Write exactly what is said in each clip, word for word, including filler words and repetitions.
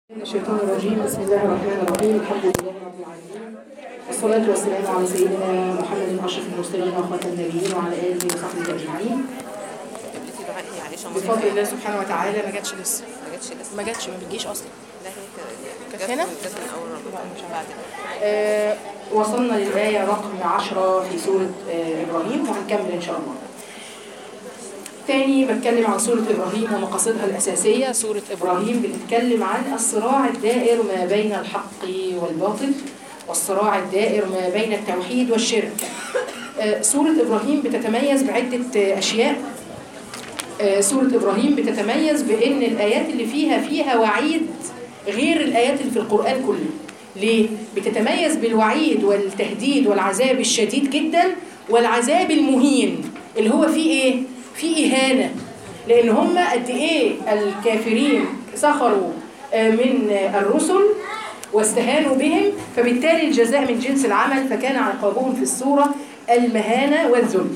الشيطان الرجيم. بسم الله الرحمن الرحيم. الحمد لله رب العالمين، والصلاة والسلام على سيدنا محمد أشرف المرسلين وخاتم النبيين وعلى آله وصحبه أجمعين. بفضل الله سبحانه وتعالى ما جاتش لسه ما جاتش لسه ما جاتش ما بتجيش أصلا. لا هي كانت كانت هنا؟ كانت من اول رمضان مش بعد. آه وصلنا للآية رقم عشرة في سورة آه إبراهيم، وهنكمل إن شاء الله. تاني بتكلم عن سورة إبراهيم ومقاصدها الأساسية. سورة إبراهيم بتتكلم عن الصراع الدائر ما بين الحق والباطل، والصراع الدائر ما بين التوحيد والشرك. آه سورة إبراهيم بتتميز بعدة أشياء. آه سورة إبراهيم بتتميز بأن الآيات اللي فيها فيها وعيد غير الآيات اللي في القرآن كله. ليه؟ بتتميز بالوعيد والتهديد والعذاب الشديد جدا، والعذاب المهين اللي هو فيه إيه؟ في إهانة، لأن هم قد إيه الكافرين سخروا من الرسل واستهانوا بهم، فبالتالي الجزاء من جنس العمل، فكان عقابهم في السورة المهانة والذل.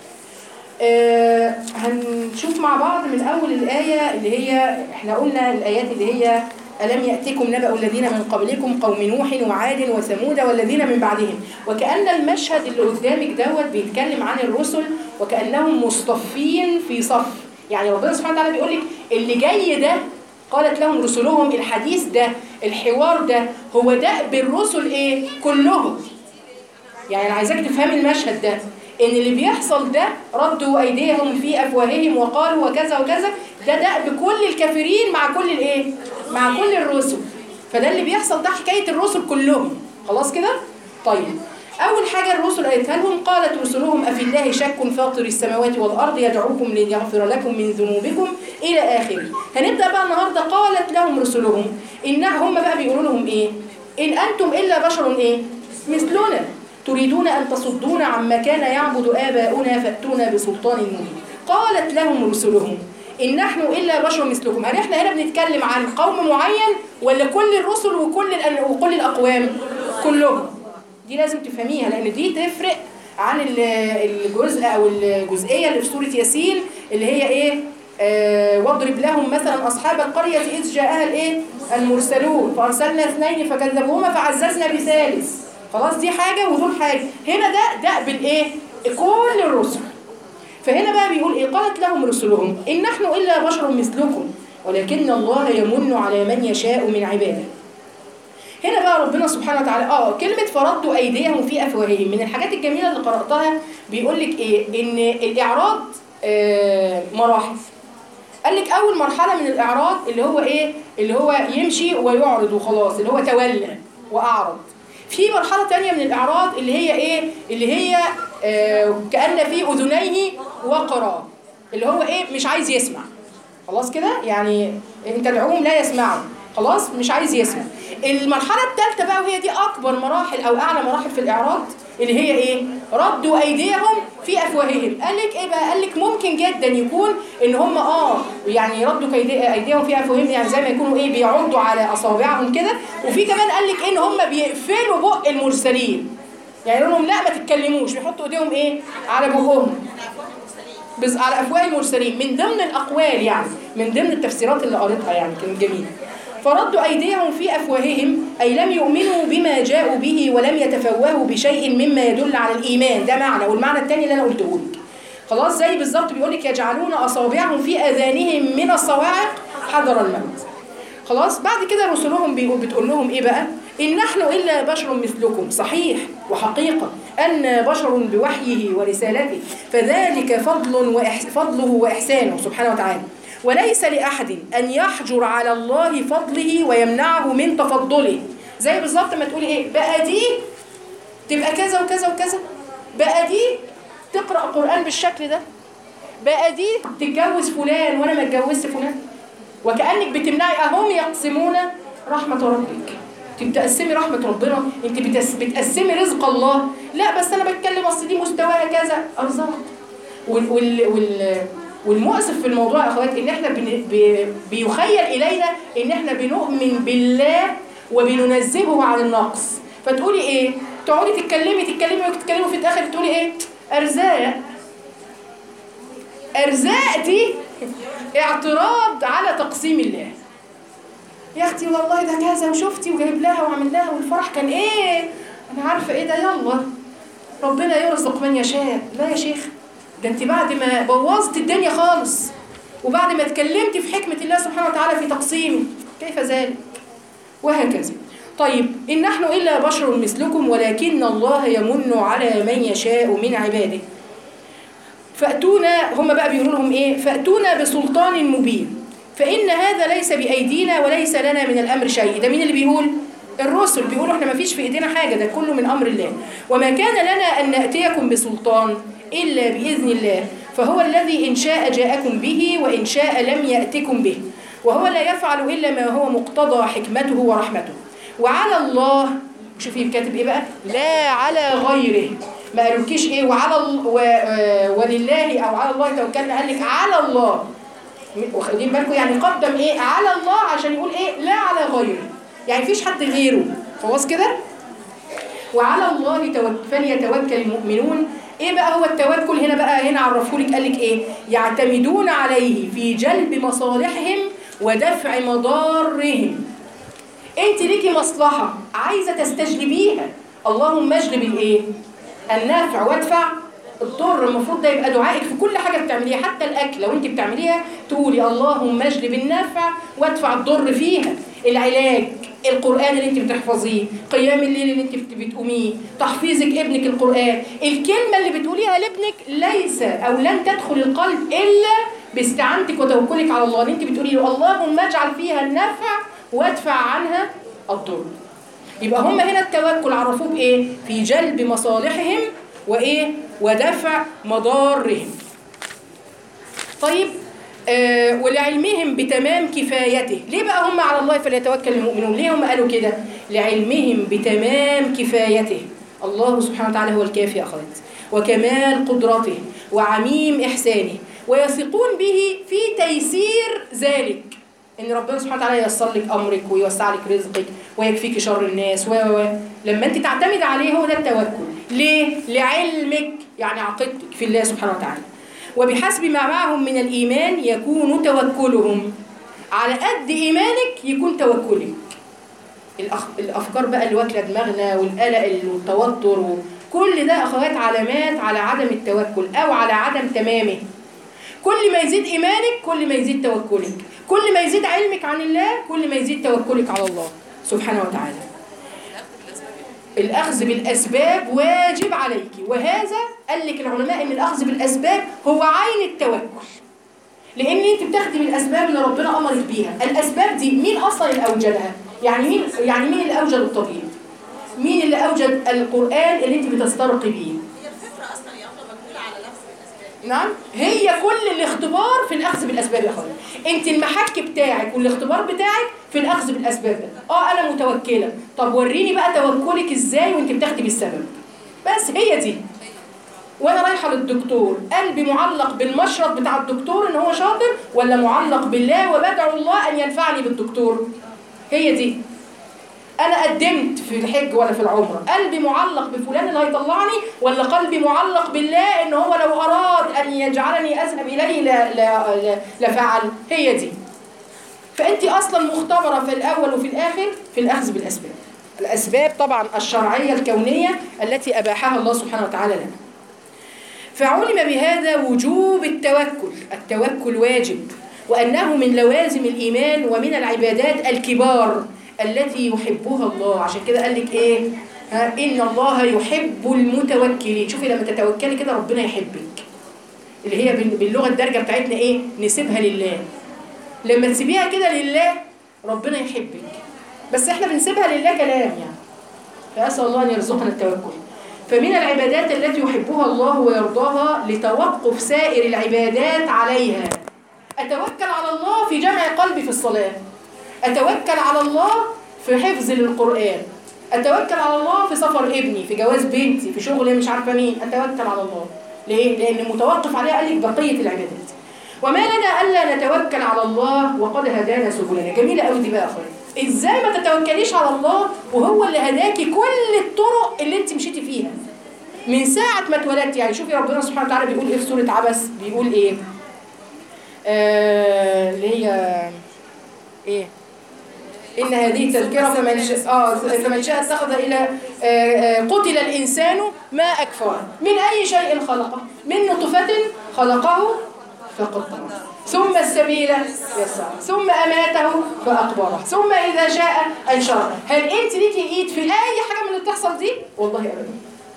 آه هنشوف مع بعض من أول الآية اللي هي إحنا قلنا الآيات اللي هي ألم يأتكم نبأ الذين من قبلكم قوم نوح وعاد وثمود والذين من بعدهم. وكأن المشهد اللي قدامك دوت بيتكلم عن الرسل وكأنهم مصطفين في صف. يعني ربنا سبحانه وتعالى بيقول لك اللي جاي ده قالت لهم رسلهم، الحديث ده الحوار ده هو ده بالرسل ايه كلهم. يعني انا عايزاك تفهمي المشهد ده، ان اللي بيحصل ده ردوا ايديهم في افواههم وقالوا وكذا وكذا، ده ده بكل الكافرين مع كل الايه مع كل الرسل. فده اللي بيحصل، ده حكايه الرسل كلهم. خلاص كده؟ طيب اول حاجه الرسل قالتها لهم، قالت رسلهم افي الله شك فاطر السماوات والارض يدعوكم ليغفر لكم من ذنوبكم الى اخره. هنبدا بقى النهارده. قالت لهم رسلهم ان هم بقى بيقولوا لهم ايه؟ ان انتم الا بشر ايه مثلنا تريدون أن تصدون عما كان يعبد آباؤنا فأتونا بسلطان مبين. قالت لهم رسلهم إن نحن إلا بشر مثلكم. هل إحنا هنا بنتكلم عن قوم معين ولا كل الرسل وكل وكل الأقوام؟ كلهم. دي لازم تفهميها، لأن دي تفرق عن الجزء أو الجزئية اللي في سورة ياسين اللي هي إيه؟ آه واضرب لهم مثلا أصحاب القرية إذ جاءها الإيه؟ المرسلون فأرسلنا اثنين فكذبوهما فعززنا بثالث. خلاص دي حاجة ودول حاجة. هنا ده ده بالايه كل الرسل. فهنا بقى بيقول ايه؟ قالت لهم رسلهم ان نحن الا بشر مثلكم ولكن الله يمن على من يشاء من عباده. هنا بقى ربنا سبحانه وتعالى اه كلمة فردوا ايديهم في افواههم من الحاجات الجميلة اللي قرأتها. بيقول لك ايه؟ ان الاعراض آه مراحل. قال لك اول مرحلة من الاعراض اللي هو ايه؟ اللي هو يمشي ويعرض وخلاص، اللي هو تولى واعرض. في مرحلة تانية من الإعراض اللي هي إيه؟ اللي هي آه كأن في أذنيه وقرا، اللي هو إيه؟ مش عايز يسمع. خلاص كده؟ يعني إن تدعوهم لا يسمعوا، خلاص مش عايز يسمع. المرحلة الثالثة بقى وهي دي أكبر مراحل أو أعلى مراحل في الإعراض اللي هي إيه؟ ردوا أيديهم في أفواههم. قال لك إيه بقى؟ قال لك ممكن جدا يكون إن هم آه يعني ردوا أيديهم في أفواههم، يعني زي ما يكونوا إيه بيعضوا على أصابعهم كده. وفي كمان قال لك إن هم بيقفلوا بق المرسلين، يعني يقولوا لهم لا ما تتكلموش، بيحطوا إيديهم إيه؟ على بقهم، بس على أفواه المرسلين. من ضمن الأقوال يعني، من ضمن التفسيرات اللي قريتها يعني كانت جميلة. فردوا أيديهم في أفواههم أي لم يؤمنوا بما جاءوا به ولم يتفوهوا بشيء مما يدل على الإيمان. ده معنى. والمعنى الثاني اللي أنا قلته لك خلاص زي بالظبط بيقول لك يجعلون أصابعهم في أذانهم من الصواعق حذر الموت. خلاص بعد كده رسلهم بتقول لهم إيه بقى؟ إن نحن إلا بشر مثلكم. صحيح وحقيقة أن بشر بوحيه ورسالته، فذلك فضل وإحس فضله وإحسانه سبحانه وتعالى، وليس لأحد أن يحجر على الله فضله ويمنعه من تفضله. زي بالظبط ما تقولي إيه بقى دي تبقى كذا وكذا وكذا، بقى دي تقرأ قرآن بالشكل ده، بقى دي تتجوز فلان وأنا ما اتجوزت فلان، وكأنك بتمنعي. أهم يقسمون رحمة ربك. انت بتقسمي رحمة ربنا، انت بتقسمي رزق الله. لا بس انا بتكلم اصل دي مستواها كذا. ارزاق. وال وال وال والمؤسف في الموضوع يا اخوات ان احنا بي بيخيل الينا ان احنا بنؤمن بالله وبننزهه عن النقص. فتقولي ايه؟ تقعدي تتكلمي تتكلمي وتتكلمي في الاخر تقولي ايه؟ ارزاق. ارزاق دي اعتراض على تقسيم الله. يا اختي والله ده كذا وشفتي وجايب لها وعمل لها والفرح كان ايه، انا عارفه ايه ده، يلا ربنا يرزق من يشاء. لا يا شيخ، ده انت بعد ما بوظت الدنيا خالص وبعد ما اتكلمت في حكمه الله سبحانه وتعالى في تقسيمه، كيف ذلك؟ وهكذا. طيب إن نحن إلا بشر مثلكم ولكن الله يمن على من يشاء من عباده. فأتونا، هم بقى بيقولوا لهم إيه؟ فأتونا بسلطان مبين فإن هذا ليس بأيدينا وليس لنا من الأمر شيء. ده مين اللي بيقول؟ الرسل بيقولوا احنا ما فيش في إيدينا حاجة، ده كله من أمر الله. وما كان لنا أن نأتيكم بسلطان إلا بإذن الله، فهو الذي إن شاء جاءكم به وإن شاء لم يأتكم به، وهو لا يفعل إلا ما هو مقتضى حكمته ورحمته. وعلى الله، شوفي كاتب ايه بقى، لا على غيره، ما قالولكيش ايه وعلى ال... و... ولله او على الله توكلنا، قال لك على الله. واخدين بالكم يعني قدم ايه على الله عشان يقول ايه لا على غيره، يعني مفيش حد غيره، خلاص كده. وعلى الله توك... فليتوكل المؤمنون. ايه بقى هو التوكل هنا بقى؟ هنا عرفهولك قال لك ايه، يعتمدون عليه في جلب مصالحهم ودفع مضارهم. انت ليكي مصلحة عايزة تستجلبيها، اللهم اجلب الايه؟ النافع وادفع الضر. المفروض ده يبقى دعائك في كل حاجة بتعمليها، حتى الاكل لو انت بتعمليها تقولي اللهم اجلب النافع وادفع الضر فيها. العلاج، القرآن اللي انت بتحفظيه، قيام الليل اللي انت بتقوميه، تحفيظك ابنك القرآن، الكلمة اللي بتقوليها لابنك ليس او لن تدخل القلب الا باستعانتك وتوكلك على الله. اللي انت بتقولي له اللهم اجعل فيها النافع وادفع عنها الضر. يبقى هم هنا التوكل عرفوه بايه؟ في جلب مصالحهم وايه؟ ودفع مضارهم. طيب آه ولعلمهم بتمام كفايته. ليه بقى هم على الله فليتوكل المؤمنون؟ ليه هم قالوا كده؟ لعلمهم بتمام كفايته، الله سبحانه وتعالى هو الكافي أخذت، وكمال قدرته وعميم إحسانه، ويثقون به في تيسير ذلك، ان ربنا سبحانه وتعالى ييسر لك امرك ويوسع لك رزقك ويكفيك شر الناس و و لما انت تعتمد عليه هو ده التوكل. ليه؟ لعلمك يعني عقيدتك في الله سبحانه وتعالى. وبحسب ما معهم من الايمان يكون توكلهم، على قد ايمانك يكون توكلك. الأخ... الافكار بقى اللي واكله دماغنا والقلق والتوتر كل ده اخوات علامات على عدم التوكل او على عدم تمامه. كل ما يزيد ايمانك كل ما يزيد توكلك، كل ما يزيد علمك عن الله كل ما يزيد توكلك على الله سبحانه وتعالى. الأخذ بالأسباب واجب عليك، وهذا قال لك العلماء إن الأخذ بالأسباب هو عين التوكل، لأن أنت بتاخدي من الأسباب اللي ربنا أمرك بيها. الأسباب دي مين أصلا اللي أوجدها؟ يعني مين يعني مين اللي أوجد الطبيب؟ مين اللي أوجد القرآن اللي أنت بتسترقي بيه؟ نعم، هي كل الاختبار في الأخذ بالأسباب يا أخوان. أنت المحك بتاعك والاختبار بتاعك في الأخذ بالأسباب ده. آه أنا متوكلة، طب وريني بقى توكلك إزاي وأنت بتاخدي بالسبب. بس هي دي. وأنا رايحة للدكتور قلبي معلق بالمشرط بتاع الدكتور إن هو شاطر، ولا معلق بالله وبدعو الله أن ينفعني بالدكتور؟ هي دي. أنا قدمت في الحج ولا في العمرة، قلبي معلق بفلان اللي هيطلعني، ولا قلبي معلق بالله إن هو لو أراد أن يجعلني أذهب إليه لا لا لا لفعل. هي دي. فأنت أصلا مختبرة في الأول وفي الآخر في الأخذ بالأسباب. الأسباب طبعا الشرعية الكونية التي أباحها الله سبحانه وتعالى لنا. فعلم بهذا وجوب التوكل، التوكل واجب، وأنه من لوازم الإيمان ومن العبادات الكبار التي يحبها الله. عشان كده قال لك ايه؟ ها ان الله يحب المتوكلين. شوفي لما تتوكلي كده ربنا يحبك، اللي هي باللغه الدارجه بتاعتنا ايه؟ نسيبها لله. لما تسيبيها كده لله ربنا يحبك، بس احنا بنسيبها لله كلام يعني. فاسال الله ان يرزقنا التوكل. فمن العبادات التي يحبها الله ويرضاها لتوقف سائر العبادات عليها. اتوكل على الله في جمع قلبي في الصلاه، أتوكل على الله في حفظ للقرآن، أتوكل على الله في سفر ابني، في جواز بنتي، في شغل مش عارفة مين، أتوكل على الله. ليه؟ لأن متوقف عليها قال لك بقية العبادات. وما لنا ألا نتوكل على الله وقد هدانا سبلنا. جميلة قوي دي بقى يا أخويا. إزاي ما تتوكليش على الله وهو اللي هداكي كل الطرق اللي أنت مشيتي فيها من ساعة ما اتولدتي؟ يعني شوفي ربنا سبحانه وتعالى بيقول إيه في سورة عبس؟ بيقول إيه؟ آه اللي هي إيه؟ إن هذه تذكرة فمن شاء آه فمن شاء اتخذ إلى آه آه قتل الإنسان ما أكفره من أي شيء خلقه من نطفة خلقه فقدره ثم السبيل يسره ثم أماته فأقبره ثم إذا شاء أنشره. هل أنت ليكي إيد في أي حاجة من اللي بتحصل دي؟ والله أبدا.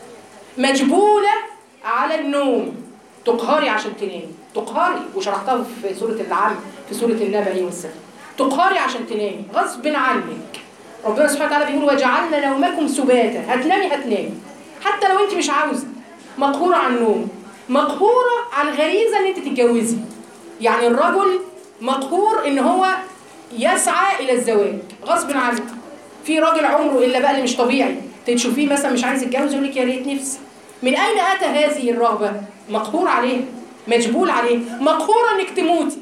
مجبولة على النوم، تقهري عشان تنامي، تقهري وشرحتها في سورة العم في سورة النبأ والسبت، تقهري عشان تنامي غصب عنك. ربنا سبحانه وتعالى بيقول وجعلنا نومكم سباتا، هتنامي هتنامي حتى لو انت مش عاوزه، مقهورة عن النوم، مقهورة عن غريزة ان انت تتجوزي. يعني الرجل مقهور ان هو يسعى الى الزواج غصب عنه. في راجل عمره الا بقى اللي مش طبيعي تشوفيه مثلا مش عايز يتجوز يقول لك يا ريت نفسي. من اين اتى هذه الرغبة؟ مقهور عليه، مجبول عليه، مقهورة انك تموتي،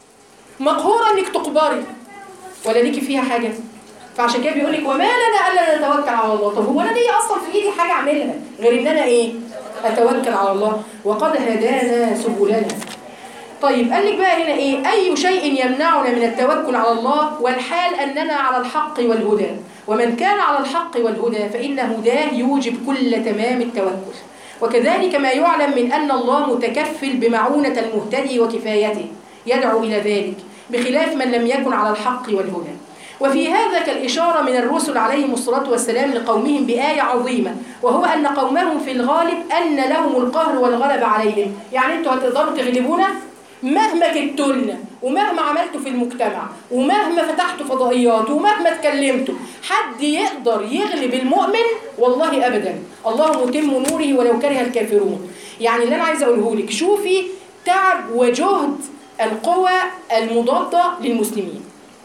مقهورة انك تقبري ولا ليكي فيها حاجة. فعشان كده بيقول لك وما لنا الا نتوكل على الله. طب هو انا ليه اصلا في ايدي حاجة اعملها غير ان انا ايه؟ اتوكل على الله وقد هدانا سبلنا. طيب قال لك بقى هنا ايه؟ اي شيء يمنعنا من التوكل على الله والحال اننا على الحق والهدى، ومن كان على الحق والهدى فان هداه يوجب كل تمام التوكل. وكذلك ما يعلم من ان الله متكفل بمعونة المهتدي وكفايته يدعو إلى ذلك بخلاف من لم يكن على الحق والهدى. وفي هذا كالإشارة من الرسل عليهم الصلاة والسلام لقومهم بآية عظيمة، وهو أن قومهم في الغالب أن لهم القهر والغلب عليهم. يعني أنتوا هتقدروا تغلبونا مهما كدتولنا ومهما عملتوا في المجتمع ومهما فتحتوا فضائيات ومهما اتكلمتوا، حد يقدر يغلب المؤمن؟ والله أبدا. الله متم نوره ولو كره الكافرون. يعني اللي أنا عايزة أقوله لك، شوفي تعب وجهد القوى المضادة للمسلمين،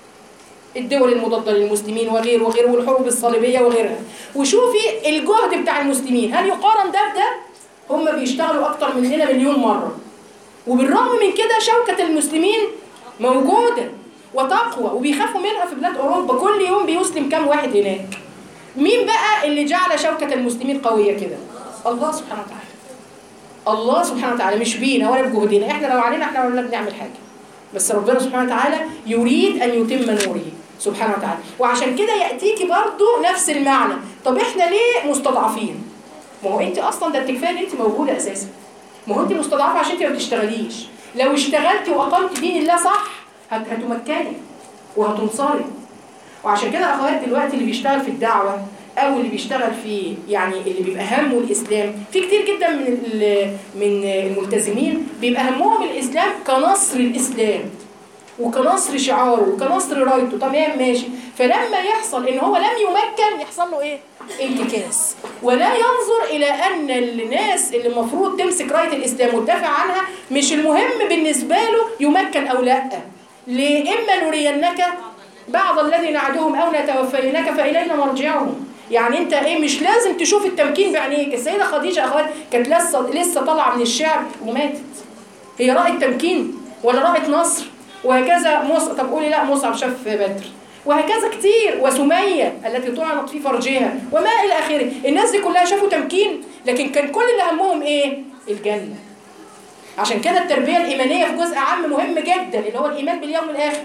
الدول المضادة للمسلمين وغير وغير والحروب الصليبية وغيرها، وشوفي الجهد بتاع المسلمين. هل يقارن ده بده؟ هم بيشتغلوا أكتر مننا مليون مرة، وبالرغم من كده شوكة المسلمين موجودة وتقوى وبيخافوا منها في بلاد أوروبا. كل يوم بيسلم كام واحد هناك. مين بقى اللي جعل شوكة المسلمين قوية كده؟ الله سبحانه وتعالى. الله سبحانه وتعالى، مش بينا ولا بجهدنا. احنا لو علينا احنا ولا بنعمل حاجة، بس ربنا سبحانه وتعالى يريد أن يتم نوره سبحانه وتعالى. وعشان كده يأتيكي برضو نفس المعنى. طب احنا ليه مستضعفين؟ ما هو انت اصلا ده انت كفايه ان انت موجوده اساسا. ما هو انت مستضعفه عشان انت ما بتشتغليش. لو اشتغلتي واقمتي دين الله صح هتمكني وهتنصري. وعشان كده اخوات دلوقتي اللي بيشتغل في الدعوه او اللي بيشتغل في يعني اللي بيبقى همه الاسلام، في كتير جدا من من الملتزمين بيبقى همهم الاسلام كنصر الاسلام وكنصر شعاره وكنصر رايته. تمام ماشي. فلما يحصل ان هو لم يمكن يحصل له ايه؟ انتكاس. ولا ينظر الى ان الناس اللي المفروض تمسك رايه الاسلام وتدافع عنها مش المهم بالنسبه له يمكن او لا. ليه؟ اما نرينك بعض الذي نعدهم او نتوفينك فالينا مرجعهم. يعني انت ايه مش لازم تشوف التمكين بعينيك. السيده خديجه اخوات كانت لسه لسه طالعه من الشعب وماتت. هي رأت تمكين ولا رأت نصر؟ وهكذا مصعب. طب قولي لا مصعب شاف بدر، وهكذا كتير. وسمية التي طعنت في فرجها وما الى اخره. الناس دي كلها شافوا تمكين، لكن كان كل اللي همهم ايه؟ الجنه. عشان كده التربيه الايمانيه في جزء عام مهم جدا اللي هو الايمان باليوم الاخر،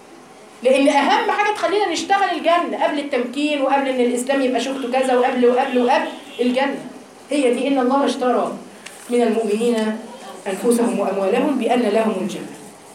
لان اهم حاجه تخلينا نشتغل الجنه قبل التمكين وقبل ان الاسلام يبقى شوكته كذا وقبل وقبل وقبل الجنه. هي دي ان الله اشترى من المؤمنين انفسهم واموالهم بان لهم الجنه.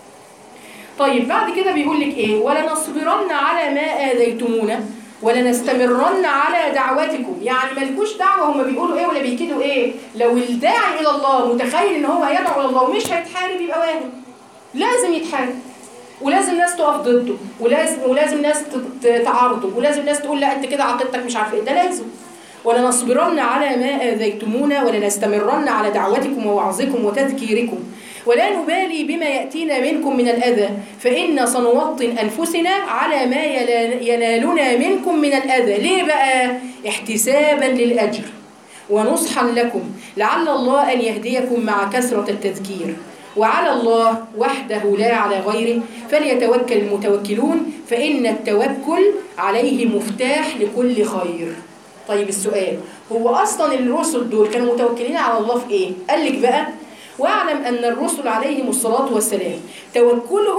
طيب بعد كده بيقول لك ايه؟ ولنصبرن على ما آذيتمونا ولنستمرن على دعوتكم. يعني مالكوش دعوه هم بيقولوا ايه ولا بيكيدوا ايه. لو الداعي الى الله متخيل ان هو هيدعو الى الله ومش هيتحارب يبقى واهم. لازم يتحارب ولازم ناس تقف ضده ولازم ولازم ناس تعارضه ولازم ناس تقول لا انت كده عقيدتك مش عارف ايه. ده لازم. ولنصبرن على ما آذيتمونا ولنستمرن على دعوتكم ووعظكم وتذكيركم ولا نبالي بما يأتينا منكم من الأذى فإن سنوطن أنفسنا على ما ينالنا منكم من الأذى. ليه بقى؟ احتسابا للأجر ونصحا لكم لعل الله أن يهديكم مع كثرة التذكير. وعلى الله وحده لا على غيره فليتوكل المتوكلون فإن التوكل عليه مفتاح لكل خير. طيب السؤال، هو أصلا الرسل دول كانوا متوكلين على الله في إيه؟ قال لك بقى واعلم أن الرسل عليهم الصلاة والسلام توكلهم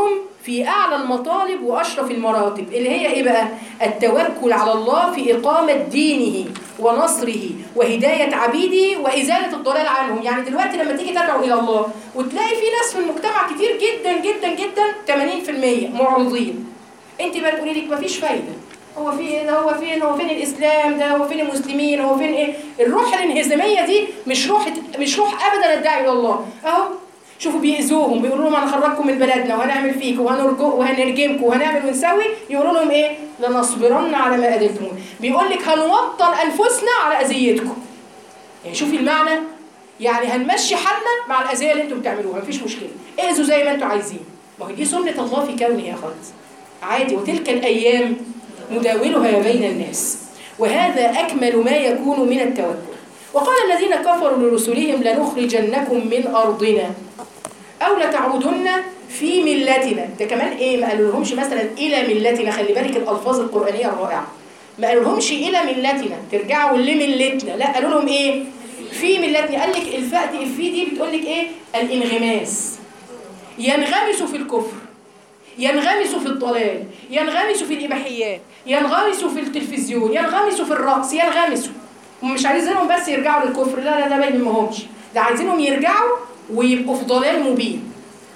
في أعلى المطالب وأشرف المراتب، اللي هي إيه بقى؟ التوكل على الله في إقامة دينه ونصره وهداية عبيده وإزالة الضلال عنهم. يعني دلوقتي لما تيجي تدعو إلى الله وتلاقي في ناس في المجتمع كتير جدا جدا جدا ثمانين بالمية معرضين، أنت بقى تقولي لك مفيش فايدة، هو في ايه ده، هو فين هو فين الاسلام ده، هو فين المسلمين، هو فين ايه؟ الروح الانهزاميه دي مش روح مش روح ابدا الداعي الى الله. اهو شوفوا بيأذوهم، بيقولوا لهم هنخرجكم من بلدنا وهنعمل فيكم وهنرجو وهنرجمكم وهنعمل ونسوي، يقولوا لهم ايه؟ لنصبرن على ما اذيتمون. بيقول لك هنوطن انفسنا على اذيتكم. يعني شوفي المعنى، يعني هنمشي حالنا مع الاذيه اللي انتم بتعملوها، مفيش مشكله، اذوا زي ما انتم عايزين. ما هي دي سنه الله في كونه يا اخوات، عادي. وتلك الايام نداولها بين الناس، وهذا أكمل ما يكون من التوكل. وقال الذين كفروا لرسلهم لنخرجنكم من أرضنا أو لتعودن في ملتنا. ده كمان إيه؟ ما قالوا لهمش مثلا إلى ملتنا، خلي بالك الألفاظ القرآنية الرائعة. ما قالوا لهمش إلى ملتنا ترجعوا لملتنا، لا قالوا لهم إيه؟ في ملتنا. قال لك الفاء دي الفي دي بتقول لك إيه؟ الانغماس، ينغمسوا في الكفر، ينغمسوا في الضلال، ينغمسوا في الإباحيات، ينغمسوا في التلفزيون، ينغمسوا في الرقص، ينغمسوا. ومش عايزينهم بس يرجعوا للكفر، لا لا ده ما يهمهمش، ده عايزينهم يرجعوا ويبقوا في ضلال مبين.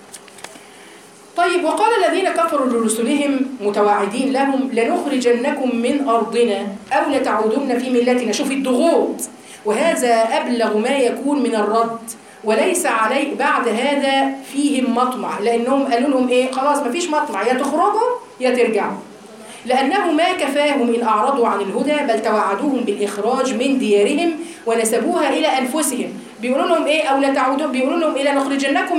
طيب وقال الذين كفروا لرسلهم متواعدين لهم لنخرجنكم من أرضنا أو لتعودن في ملتنا. شوف الضغوط، وهذا أبلغ ما يكون من الرد، وليس علي بعد هذا فيهم مطمع، لأنهم قالوا لهم إيه؟ خلاص مفيش مطمع، يا تخرجوا يا ترجعوا، لأنه ما كفاهم إن أعرضوا عن الهدى، بل توعدوهم بالإخراج من ديارهم ونسبوها إلى أنفسهم. بيقولوا لهم إيه؟ أو لا تعودوا، بيقولوا لهم إلى نخرجنكم